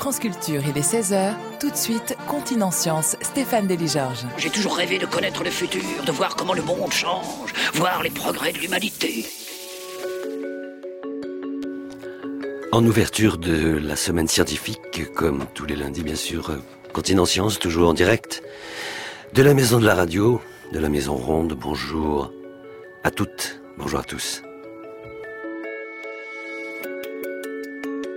France Culture, il est 16h. Tout de suite, Continent Science, Stéphane Delis-Georges. J'ai toujours rêvé de connaître le futur, de voir comment le monde change, voir les progrès de l'humanité. En ouverture de la semaine scientifique, comme tous les lundis bien sûr, Continent Science, toujours en direct, de la maison de la radio, de la maison ronde. Bonjour à toutes, bonjour à tous.